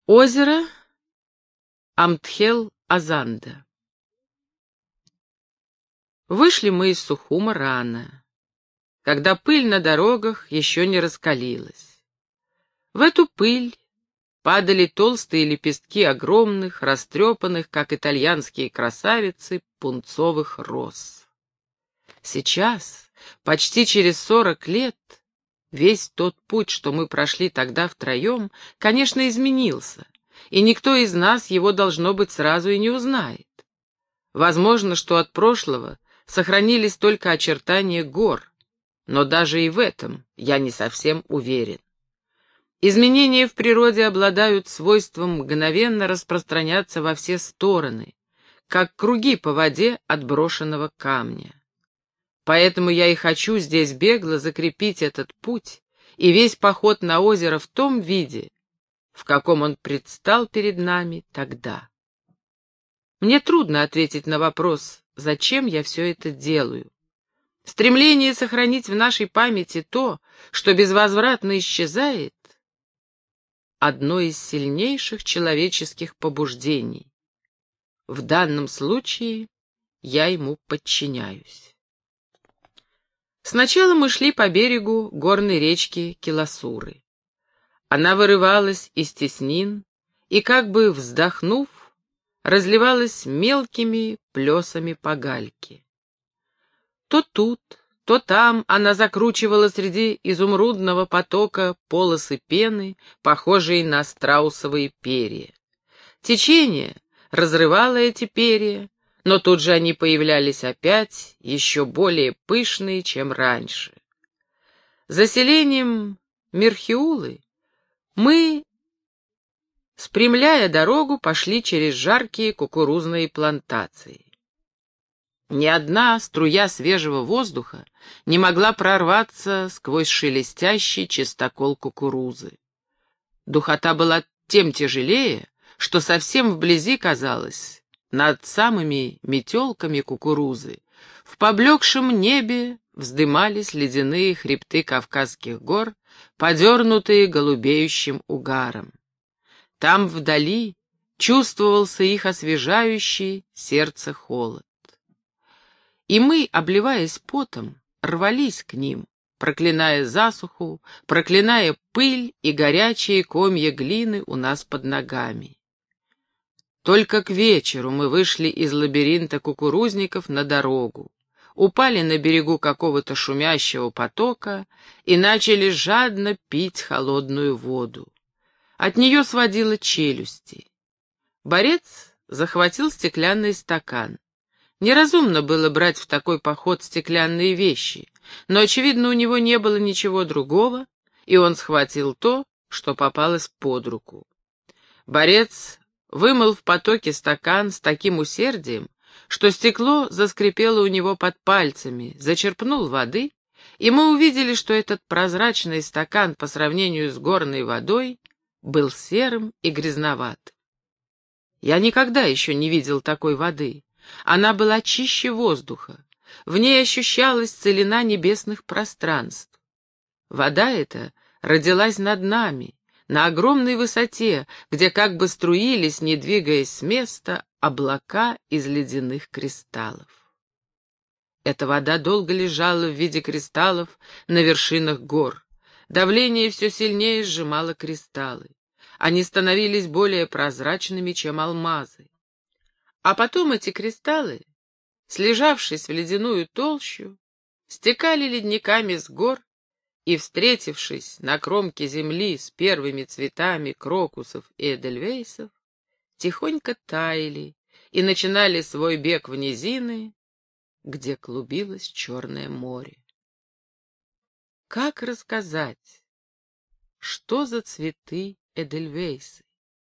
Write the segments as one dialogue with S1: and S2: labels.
S1: Озеро Амтхел-Азанда. Вышли мы из Сухума рано, когда пыль на дорогах еще не раскалилась. В эту пыль падали толстые лепестки огромных, растрепанных, как итальянские красавицы, пунцовых роз. Сейчас, почти через 40 лет, весь тот путь, что мы прошли тогда втроем, конечно, изменился, и никто из нас его, должно быть, сразу и не узнает. Возможно, что от прошлого сохранились только очертания гор, но даже и в этом я не совсем уверен. Изменения в природе обладают свойством мгновенно распространяться во все стороны, как круги по воде от брошенного камня. Поэтому я и хочу здесь бегло закрепить этот путь и весь поход на озеро в том виде, в каком он предстал перед нами тогда. Мне трудно ответить на вопрос, зачем я все это делаю. Стремление сохранить в нашей памяти то, что безвозвратно исчезает, одно из сильнейших человеческих побуждений. В данном случае я ему подчиняюсь. Сначала мы шли по берегу горной речки Киласуры. Она вырывалась из теснин и, как бы вздохнув, разливалась мелкими плесами по гальке. То тут, то там она закручивала среди изумрудного потока полосы пены, похожие на страусовые перья. Течение разрывало эти перья, но тут же они появлялись опять, еще более пышные, чем раньше. За селением Мирхиулы мы, спрямляя дорогу, пошли через жаркие кукурузные плантации. Ни одна струя свежего воздуха не могла прорваться сквозь шелестящий чистокол кукурузы. Духота была тем тяжелее, что совсем вблизи казалось, над самыми метелками кукурузы, в поблекшем небе вздымались ледяные хребты Кавказских гор, подернутые голубеющим угаром. Там вдали чувствовался их освежающий сердце холод. И мы, обливаясь потом, рвались к ним, проклиная засуху, проклиная пыль и горячие комья глины у нас под ногами. Только к вечеру мы вышли из лабиринта кукурузников на дорогу, упали на берегу какого-то шумящего потока и начали жадно пить холодную воду. От нее сводило челюсти. Борец захватил стеклянный стакан. Неразумно было брать в такой поход стеклянные вещи, но, очевидно, у него не было ничего другого, и он схватил то, что попалось под руку. Борец вымыл в потоке стакан с таким усердием, что стекло заскрипело у него под пальцами, зачерпнул воды, и мы увидели, что этот прозрачный стакан по сравнению с горной водой был серым и грязноватым. Я никогда еще не видел такой воды. Она была чище воздуха, в ней ощущалась целина небесных пространств. Вода эта родилась над нами, на огромной высоте, где как бы струились, не двигаясь с места, облака из ледяных кристаллов. Эта вода долго лежала в виде кристаллов на вершинах гор. Давление все сильнее сжимало кристаллы. Они становились более прозрачными, чем алмазы. А потом эти кристаллы, слежавшись в ледяную толщу, стекали ледниками с гор и, встретившись на кромке земли с первыми цветами крокусов и эдельвейсов, тихонько таяли и начинали свой бег в низины, где клубилось Черное море. Как рассказать, что за цветы эдельвейсы?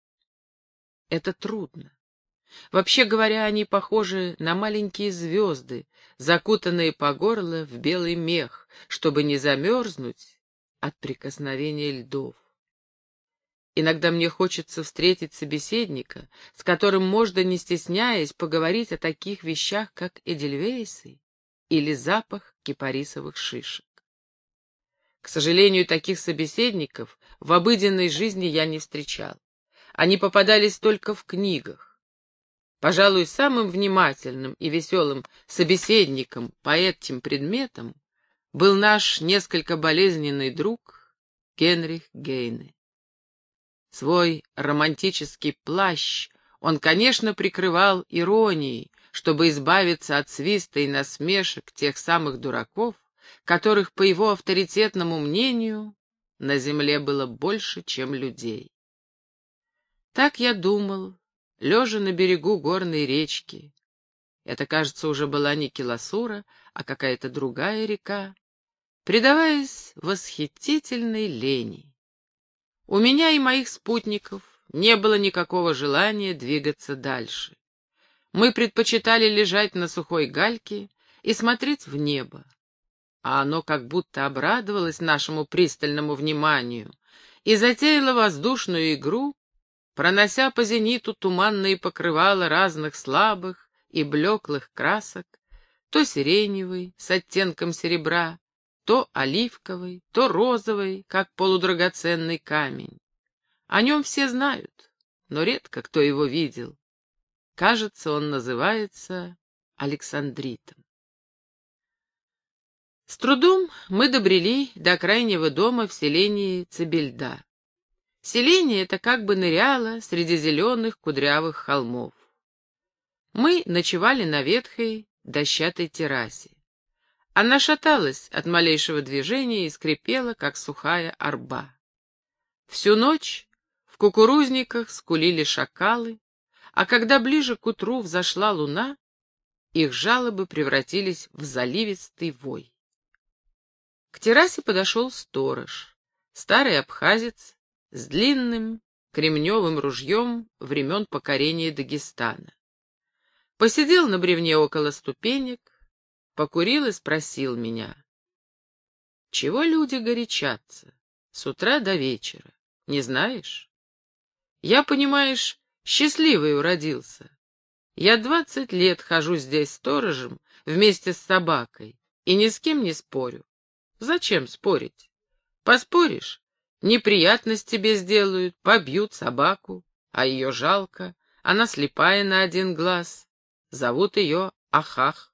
S1: Это трудно. Вообще говоря, они похожи на маленькие звезды, закутанные по горло в белый мех, чтобы не замерзнуть от прикосновения льдов. Иногда мне хочется встретить собеседника, с которым можно, не стесняясь, поговорить о таких вещах, как эдельвейсы или запах кипарисовых шишек. К сожалению, таких собеседников в обыденной жизни я не встречал. Они попадались только в книгах. Пожалуй, самым внимательным и веселым собеседником по этим предметам был наш несколько болезненный друг Генрих Гейне. Свой романтический плащ он, конечно, прикрывал иронией, чтобы избавиться от свиста и насмешек тех самых дураков, которых, по его авторитетному мнению, на земле было больше, чем людей. Так я думал, лежа на берегу горной речки. Это, кажется, уже была не Киласура, а какая-то другая река, предаваясь восхитительной лени. У меня и моих спутников не было никакого желания двигаться дальше. Мы предпочитали лежать на сухой гальке и смотреть в небо, а оно как будто обрадовалось нашему пристальному вниманию и затеяло воздушную игру, пронося по зениту туманные покрывала разных слабых и блеклых красок, то сиреневый с оттенком серебра, то оливковый, то розовый, как полудрагоценный камень. О нем все знают, но редко кто его видел. Кажется, он называется Александритом. С трудом мы добрели до крайнего дома в селении Цибельда. Селение это как бы ныряло среди зеленых кудрявых холмов. Мы ночевали на ветхой дощатой террасе. Она шаталась от малейшего движения и скрипела, как сухая орба. Всю ночь в кукурузниках скулили шакалы, а когда ближе к утру взошла луна, их жалобы превратились в заливистый вой. К террасе подошел сторож, старый абхазец с длинным кремневым ружьем времен покорения Дагестана. Посидел на бревне около ступенек, покурил и спросил меня: «Чего люди горячатся с утра до вечера, не знаешь? Я, понимаешь, счастливый уродился. Я 20 лет хожу здесь сторожем вместе с собакой и ни с кем не спорю. Зачем спорить? Поспоришь, неприятность тебе сделают, побьют собаку, а ее жалко, она слепая на один глаз. Зовут ее Ахах».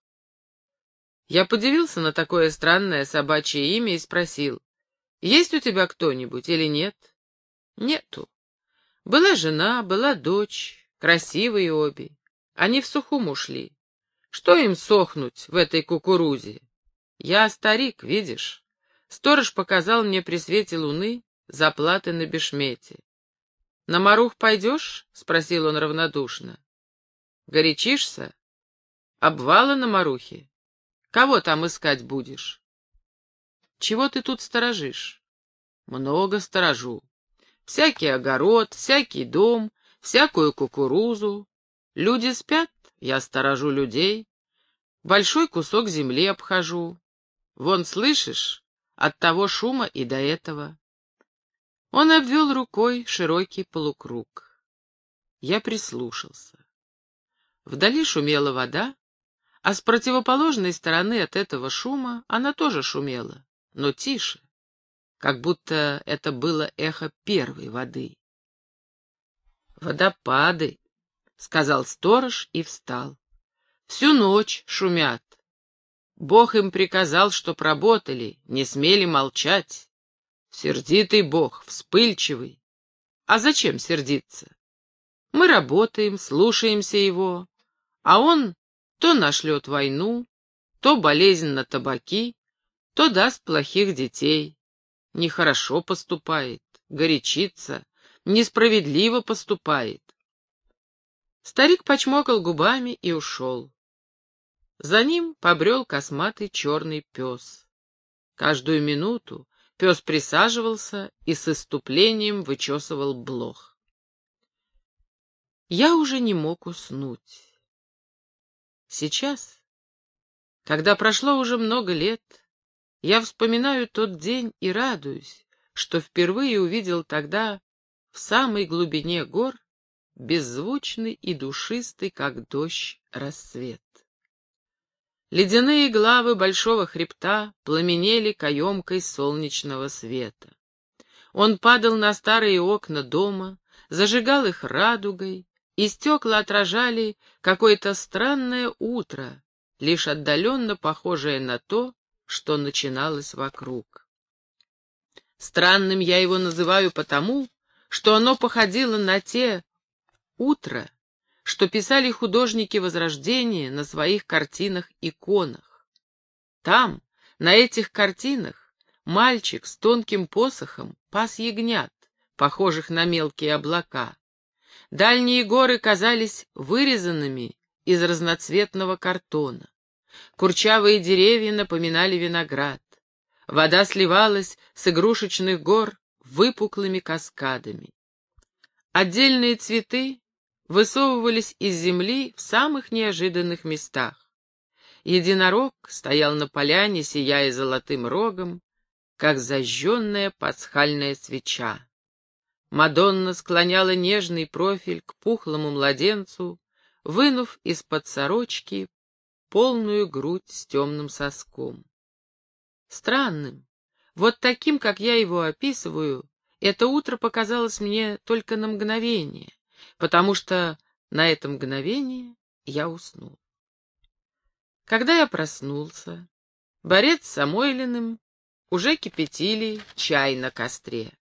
S1: Я подивился на такое странное собачье имя и спросил: «Есть у тебя кто-нибудь или нет?» «Нету. Была жена, была дочь, красивые обе. Они в Сухум ушли. Что им сохнуть в этой кукурузе? Я старик, видишь?» Сторож показал мне при свете луны заплаты на бешмете. «На Марух пойдешь?» — спросил он равнодушно. «Горячишься? Обвала на Марухе? Кого там искать будешь?» «Чего ты тут сторожишь?» «Много сторожу. Всякий огород, всякий дом, всякую кукурузу. Люди спят, я сторожу людей. Большой кусок земли обхожу. Вон, слышишь, от того шума и до этого». Он обвел рукой широкий полукруг. Я прислушался. Вдали шумела вода, а с противоположной стороны от этого шума она тоже шумела, но тише, как будто это было эхо первой воды. «Водопады», — сказал сторож и встал. «Всю ночь шумят. Бог им приказал, чтоб работали, не смели молчать. Сердитый Бог, вспыльчивый. А зачем сердиться? Мы работаем, слушаемся его, а он то нашлет войну, то болезнь на табаки, то даст плохих детей. Нехорошо поступает, горячится, несправедливо поступает». Старик почмокал губами и ушел. За ним побрел косматый черный пес. Каждую минуту пес присаживался и с исступлением вычесывал блох. Я уже не мог уснуть. Сейчас, когда прошло уже много лет, я вспоминаю тот день и радуюсь, что впервые увидел тогда в самой глубине гор беззвучный и душистый, как дождь, рассвет. Ледяные главы большого хребта пламенели каемкой солнечного света. Он падал на старые окна дома, зажигал их радугой, и стекла отражали какое-то странное утро, лишь отдаленно похожее на то, что начиналось вокруг. Странным я его называю потому, что оно походило на те утра, что писали художники Возрождения на своих картинах-иконах. Там, на этих картинах, мальчик с тонким посохом пас ягнят, похожих на мелкие облака. Дальние горы казались вырезанными из разноцветного картона. Курчавые деревья напоминали виноград. Вода сливалась с игрушечных гор выпуклыми каскадами. Отдельные цветы высовывались из земли в самых неожиданных местах. Единорог стоял на поляне, сияя золотым рогом, как зажженная пасхальная свеча. Мадонна склоняла нежный профиль к пухлому младенцу, вынув из-под сорочки полную грудь с темным соском. Странным, вот таким, как я его описываю, это утро показалось мне только на мгновение, потому что на это мгновение я уснул. Когда я проснулся, Борец с Самойлиным уже кипятили чай на костре.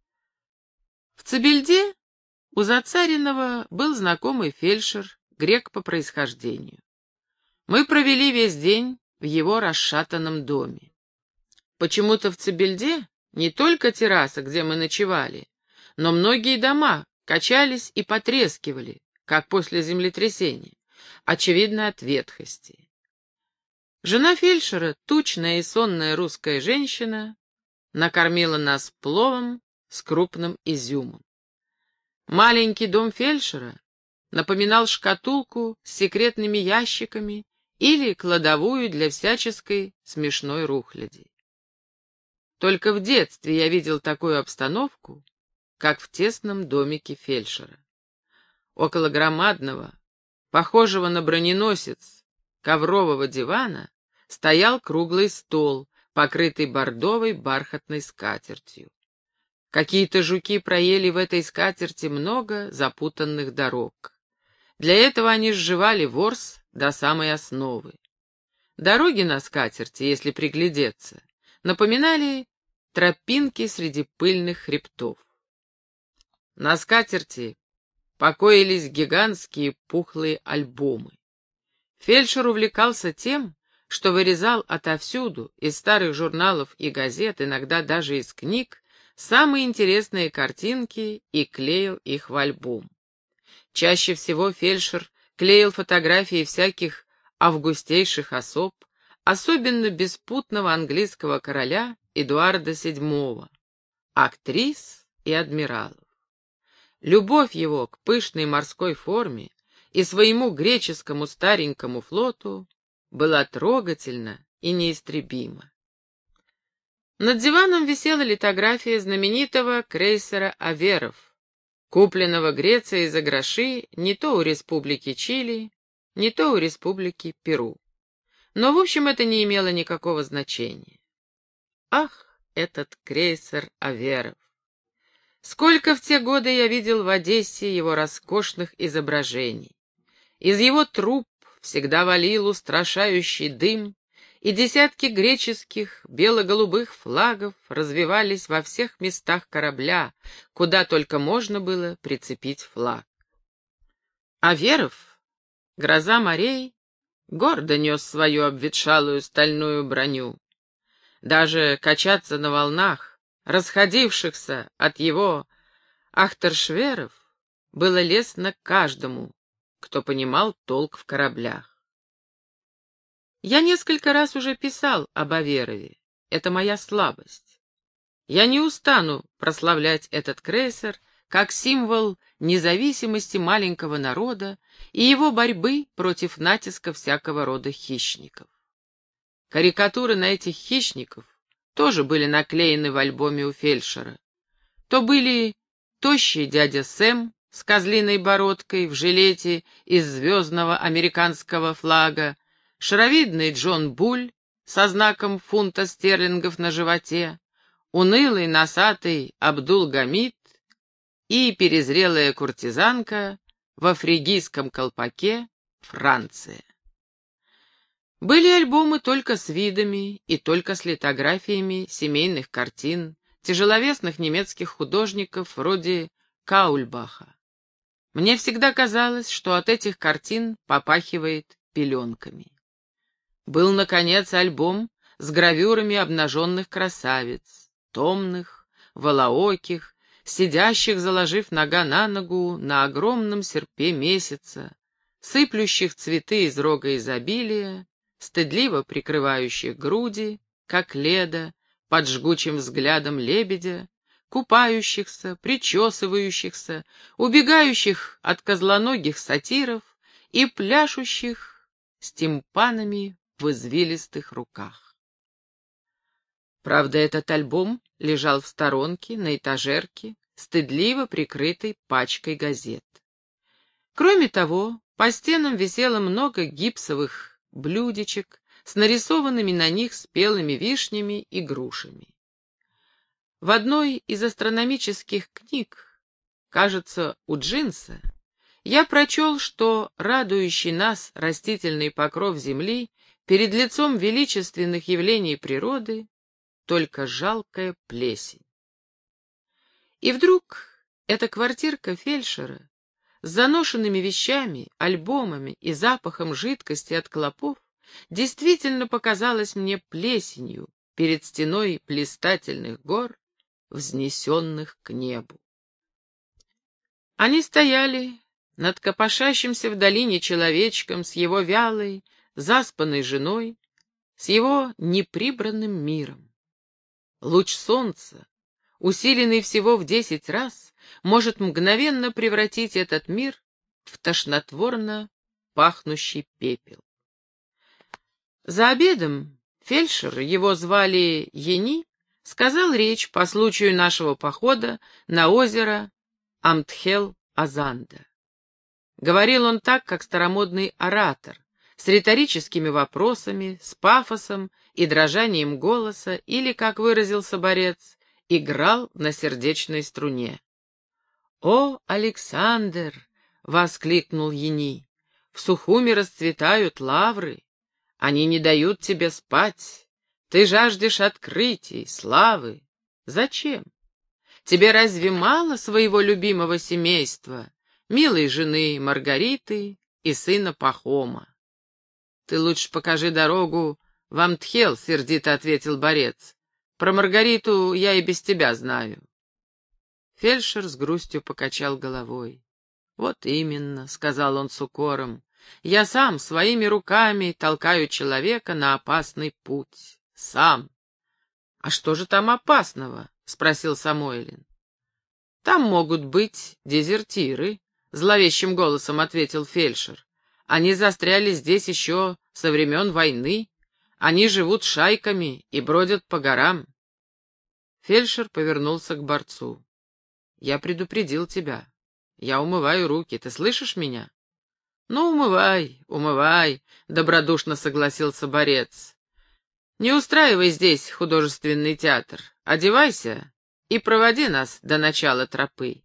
S1: В Цибельде у Зацариного был знакомый фельдшер, грек по происхождению. Мы провели весь день в его расшатанном доме. Почему-то в Цибельде не только терраса, где мы ночевали, но многие дома качались и потрескивали, как после землетрясения, очевидно, от ветхости. Жена фельдшера, тучная и сонная русская женщина, накормила нас пловом с крупным изюмом. Маленький дом фельдшера напоминал шкатулку с секретными ящиками или кладовую для всяческой смешной рухляди. Только в детстве я видел такую обстановку, как в тесном домике фельдшера. Около громадного, похожего на броненосец, коврового дивана стоял круглый стол, покрытый бордовой бархатной скатертью. Какие-то жуки проели в этой скатерти много запутанных дорог. Для этого они сживали ворс до самой основы. Дороги на скатерти, если приглядеться, напоминали тропинки среди пыльных хребтов. На скатерти покоились гигантские пухлые альбомы. Фельдшер увлекался тем, что вырезал отовсюду, из старых журналов и газет, иногда даже из книг, самые интересные картинки и клеил их в альбом. Чаще всего фельдшер клеил фотографии всяких августейших особ, особенно беспутного английского короля Эдуарда VII, актрис и адмиралов. Любовь его к пышной морской форме и своему греческому старенькому флоту была трогательна и неистребима. Над диваном висела литография знаменитого крейсера «Аверов», купленного Грецией за гроши не то у республики Чили, не то у республики Перу. Но, в общем, это не имело никакого значения. Ах, этот крейсер «Аверов». Сколько в те годы я видел в Одессе его роскошных изображений. Из его труб всегда валил устрашающий дым, и десятки греческих бело-голубых флагов развивались во всех местах корабля, куда только можно было прицепить флаг. Аверов, гроза морей, гордо нес свою обветшалую стальную броню. Даже качаться на волнах, расходившихся от его ахтершверов, было лестно каждому, кто понимал толк в кораблях. Я несколько раз уже писал об Аверове. Это моя слабость. Я не устану прославлять этот крейсер как символ независимости маленького народа и его борьбы против натиска всякого рода хищников. Карикатуры на этих хищников тоже были наклеены в альбоме у фельдшера. То были тощий дядя Сэм с козлиной бородкой в жилете из звездного американского флага, шаровидный Джон Буль со знаком фунта стерлингов на животе, унылый носатый Абдул-Гамид и перезрелая куртизанка во фригийском колпаке «Франция». Были альбомы только с видами и только с литографиями семейных картин тяжеловесных немецких художников вроде Каульбаха. Мне всегда казалось, что от этих картин попахивает пеленками. Был, наконец, альбом с гравюрами обнаженных красавиц, томных, волооких, сидящих, заложив нога на ногу на огромном серпе месяца, сыплющих цветы из рога изобилия, стыдливо прикрывающих груди, как леда, под жгучим взглядом лебедя, купающихся, причесывающихся, убегающих от козлоногих сатиров и пляшущих с тимпанами в извилистых руках. Правда, этот альбом лежал в сторонке, на этажерке, стыдливо прикрытой пачкой газет. Кроме того, по стенам висело много гипсовых блюдечек с нарисованными на них спелыми вишнями и грушами. В одной из астрономических книг, кажется, у Джинса, я прочел, что радующий нас растительный покров Земли перед лицом величественных явлений природы только жалкая плесень. И вдруг эта квартирка фельдшера с заношенными вещами, альбомами и запахом жидкости от клопов действительно показалась мне плесенью перед стеной блистательных гор, взнесенных к небу. Они стояли над копошащимся в долине человечком с его вялой, заспанной женой, с его неприбранным миром. Луч солнца, усиленный всего в 10 раз, может мгновенно превратить этот мир в тошнотворно пахнущий пепел. За обедом фельдшер, его звали Ени, сказал речь по случаю нашего похода на озеро Амтхел-Азанда. Говорил он так, как старомодный оратор, с риторическими вопросами, с пафосом и дрожанием голоса, или, как выразился борец, играл на сердечной струне. «О, Александр!» — воскликнул Ени. «В Сухуми расцветают лавры. Они не дают тебе спать. Ты жаждешь открытий, славы. Зачем? Тебе разве мало своего любимого семейства, милой жены Маргариты и сына Пахома?» «Ты лучше покажи дорогу в Амтхел», — сердито ответил борец. «Про Маргариту я и без тебя знаю». Фельдшер с грустью покачал головой. «Вот именно», — сказал он с укором, — «я сам своими руками толкаю человека на опасный путь. Сам». «А что же там опасного?» — спросил Самойлин. «Там могут быть дезертиры», — зловещим голосом ответил фельдшер. «Они застряли здесь еще со времен войны. Они живут шайками и бродят по горам». Фельдшер повернулся к борцу. «Я предупредил тебя. Я умываю руки. Ты слышишь меня?» «Ну, умывай, умывай», — добродушно согласился борец. «Не устраивай здесь художественный театр. Одевайся и проводи нас до начала тропы».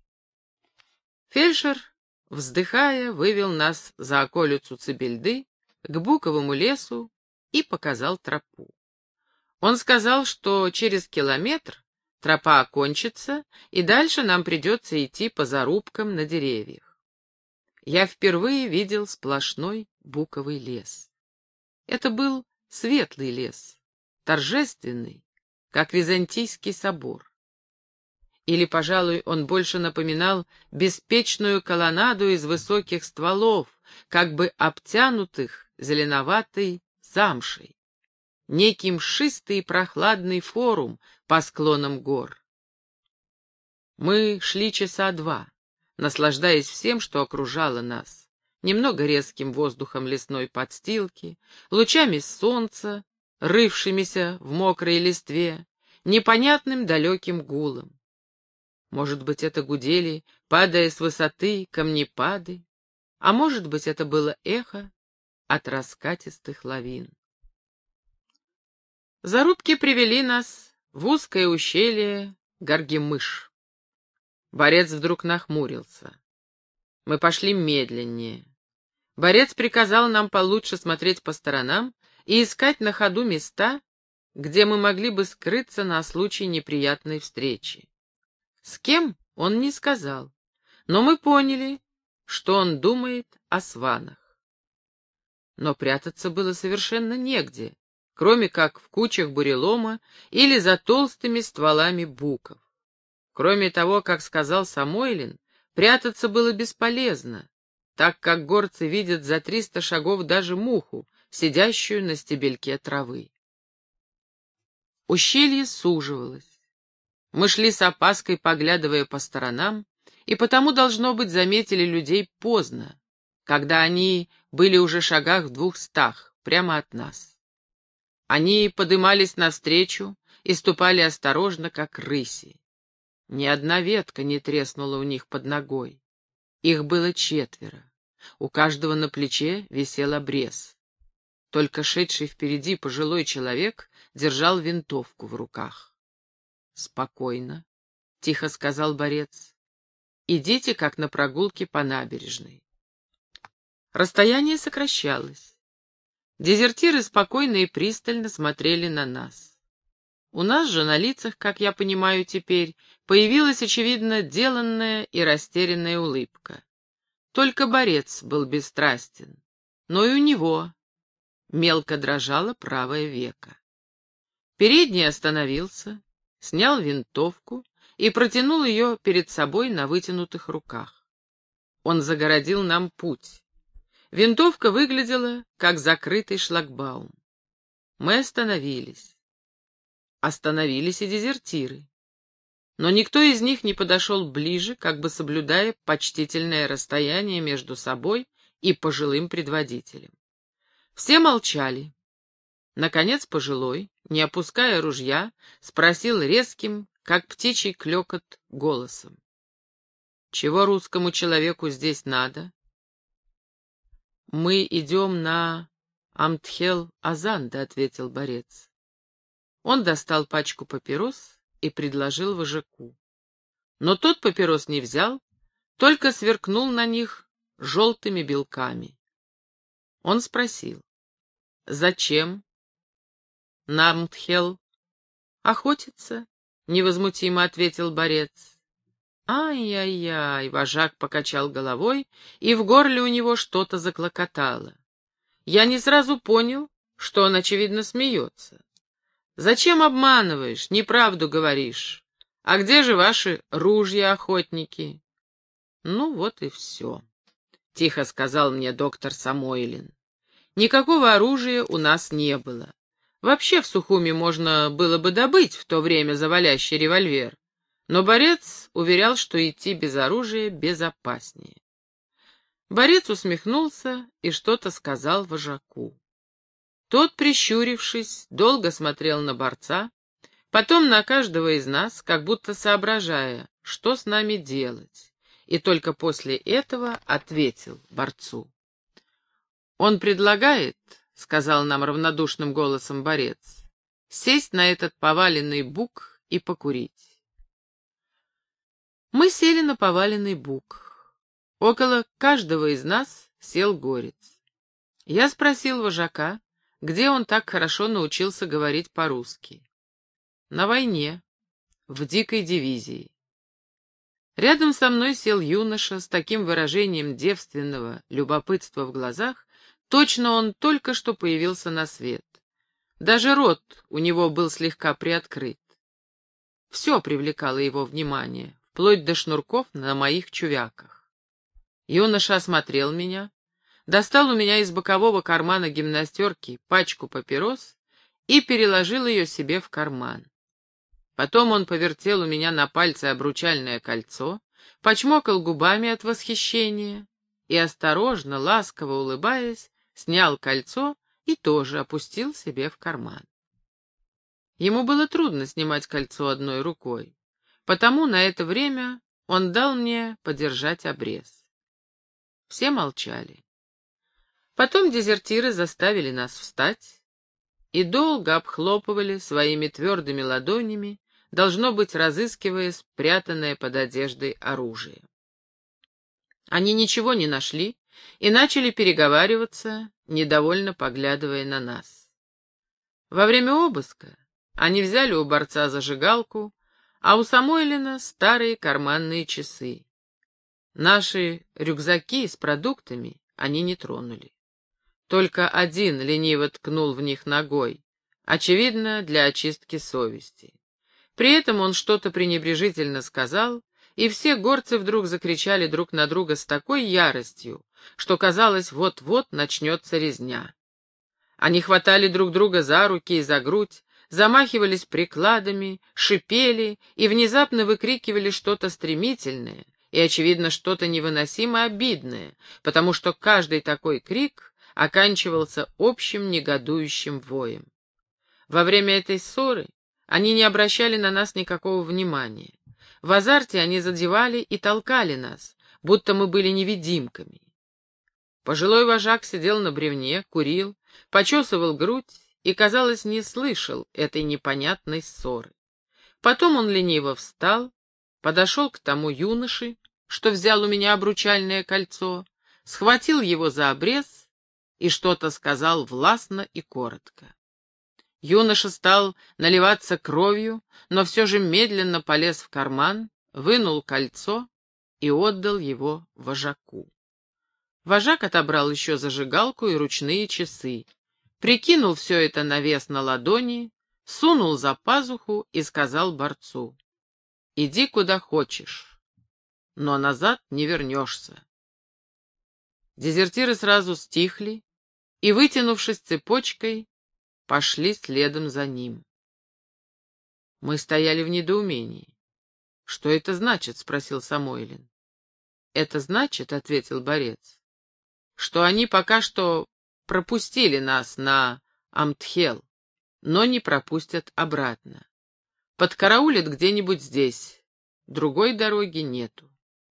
S1: Фельдшер, вздыхая, вывел нас за околицу Цибельды к буковому лесу и показал тропу. Он сказал, что через километр тропа окончится, и дальше нам придется идти по зарубкам на деревьях. Я впервые видел сплошной буковый лес. Это был светлый лес, торжественный, как Византийский собор. Или, пожалуй, он больше напоминал беспечную колоннаду из высоких стволов, как бы обтянутых зеленоватой замшей. Некий мшистый и прохладный форум по склонам гор. Мы шли часа 2, наслаждаясь всем, что окружало нас, немного резким воздухом лесной подстилки, лучами солнца, рывшимися в мокрой листве, непонятным далеким гулом. Может быть, это гудели, падая с высоты, камнепады, а может быть, это было эхо от раскатистых лавин. Зарубки привели нас в узкое ущелье Гаргемыш. Борец вдруг нахмурился. Мы пошли медленнее. Борец приказал нам получше смотреть по сторонам и искать на ходу места, где мы могли бы скрыться на случай неприятной встречи. С кем, он не сказал, но мы поняли, что он думает о сванах. Но прятаться было совершенно негде, кроме как в кучах бурелома или за толстыми стволами буков. Кроме того, как сказал Самойлин, прятаться было бесполезно, так как горцы видят за 300 шагов даже муху, сидящую на стебельке травы. Ущелье суживалось. Мы шли с опаской, поглядывая по сторонам, и потому, должно быть, заметили людей поздно, когда они были уже шагах в 200, прямо от нас. Они подымались навстречу и ступали осторожно, как рыси. Ни одна ветка не треснула у них под ногой. Их было 4. У каждого на плече висел обрез. Только шедший впереди пожилой человек держал винтовку в руках. «Спокойно», — тихо сказал борец. «Идите, как на прогулке по набережной». Расстояние сокращалось. Дезертиры спокойно и пристально смотрели на нас. У нас же на лицах, как я понимаю теперь, появилась, очевидно, деланная и растерянная улыбка. Только борец был бесстрастен, но и у него мелко дрожало правое веко. Передний остановился, снял винтовку и протянул ее перед собой на вытянутых руках. Он загородил нам путь. Винтовка выглядела, как закрытый шлагбаум. Мы остановились. Остановились и дезертиры. Но никто из них не подошел ближе, как бы соблюдая почтительное расстояние между собой и пожилым предводителем. Все молчали. Наконец пожилой, не опуская ружья, спросил резким, как птичий клёкот, голосом: «Чего русскому человеку здесь надо?» «Мы идем на Амтхел-Азанда», — ответил борец. Он достал пачку папирос и предложил вожаку. Но тот папирос не взял, только сверкнул на них желтыми белками. Он спросил: «Зачем?» «На Амтхел охотиться», — невозмутимо ответил борец. «Ай-яй-яй», — вожак покачал головой, и в горле у него что-то заклокотало. Я не сразу понял, что он, очевидно, смеется. «Зачем обманываешь, неправду говоришь? А где же ваши ружья, охотники?» «Ну вот и все», — тихо сказал мне доктор Самойлин. «Никакого оружия у нас не было. Вообще в Сухуми можно было бы добыть в то время завалящий револьвер, но борец уверял, что идти без оружия безопаснее». Борец усмехнулся и что-то сказал вожаку. Тот, прищурившись, долго смотрел на борца, потом на каждого из нас, как будто соображая, что с нами делать, и только после этого ответил борцу. «Он предлагает, — сказал нам равнодушным голосом борец, — сесть на этот поваленный бук и покурить». Мы сели на поваленный бук. Около каждого из нас сел горец. Я спросил вожака, где он так хорошо научился говорить по-русски. На войне, в дикой дивизии. Рядом со мной сел юноша с таким выражением девственного любопытства в глазах, точно он только что появился на свет. Даже рот у него был слегка приоткрыт. Все привлекало его внимание, вплоть до шнурков на моих чувяках. Юноша осмотрел меня, достал у меня из бокового кармана гимнастерки пачку папирос и переложил ее себе в карман. Потом он повертел у меня на пальце обручальное кольцо, почмокал губами от восхищения и, осторожно, ласково улыбаясь, снял кольцо и тоже опустил себе в карман. Ему было трудно снимать кольцо одной рукой, потому на это время он дал мне подержать обрез. Все молчали. Потом дезертиры заставили нас встать и долго обхлопывали своими твердыми ладонями должно быть, разыскивая спрятанное под одеждой оружие. Они ничего не нашли и начали переговариваться, недовольно поглядывая на нас. Во время обыска они взяли у борца зажигалку, а у Самойлина старые карманные часы. Наши рюкзаки с продуктами они не тронули. Только один лениво ткнул в них ногой, очевидно, для очистки совести. При этом он что-то пренебрежительно сказал, и все горцы вдруг закричали друг на друга с такой яростью, что, казалось, вот-вот начнется резня. Они хватали друг друга за руки и за грудь, замахивались прикладами, шипели и внезапно выкрикивали что-то стремительное и, очевидно, что-то невыносимо обидное, потому что каждый такой крик оканчивался общим негодующим воем. Во время этой ссоры они не обращали на нас никакого внимания. В азарте они задевали и толкали нас, будто мы были невидимками. Пожилой вожак сидел на бревне, курил, почесывал грудь и, казалось, не слышал этой непонятной ссоры. Потом он лениво встал, подошел к тому юноше, что взял у меня обручальное кольцо, схватил его за обрез и что-то сказал властно и коротко. Юноша стал наливаться кровью, но все же медленно полез в карман, вынул кольцо и отдал его вожаку. Вожак отобрал еще зажигалку и ручные часы, прикинул все это на вес на ладони, сунул за пазуху и сказал борцу: «Иди куда хочешь, но назад не вернешься». Дезертиры сразу стихли и, вытянувшись цепочкой, пошли следом за ним. Мы стояли в недоумении. «Что это значит?» — спросил Самойлин. «Это значит, — ответил борец, — что они пока что пропустили нас на Амтхел, но не пропустят обратно. Подкараулят где-нибудь здесь, другой дороги нету».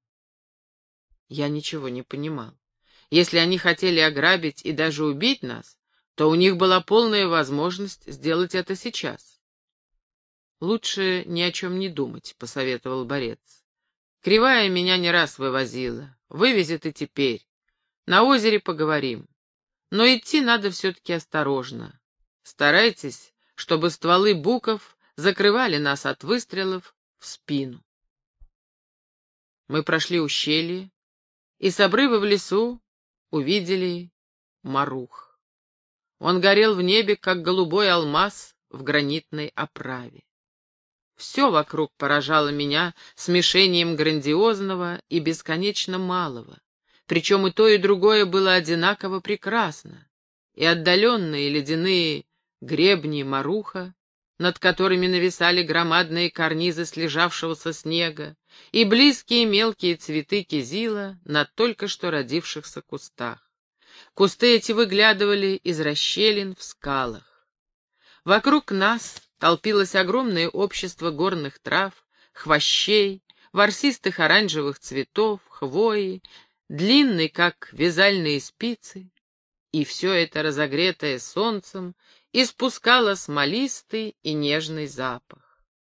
S1: Я ничего не понимал. Если они хотели ограбить и даже убить нас, то у них была полная возможность сделать это сейчас. «Лучше ни о чем не думать», — посоветовал борец. «Кривая меня не раз вывозила, вывезет и теперь. На озере поговорим. Но идти надо все-таки осторожно. Старайтесь, чтобы стволы буков закрывали нас от выстрелов в спину». Мы прошли ущелье и с обрыва в лесу увидели Марух. Он горел в небе, как голубой алмаз в гранитной оправе. Все вокруг поражало меня смешением грандиозного и бесконечно малого, причем и то, и другое было одинаково прекрасно, и отдаленные ледяные гребни Маруха, над которыми нависали громадные карнизы слежавшегося снега, и близкие мелкие цветы кизила на только что родившихся кустах. Кусты эти выглядывали из расщелин в скалах. Вокруг нас толпилось огромное общество горных трав, хвощей, ворсистых оранжевых цветов, хвои, длинной, как вязальные спицы, и все это, разогретое солнцем, испускало смолистый и нежный запах.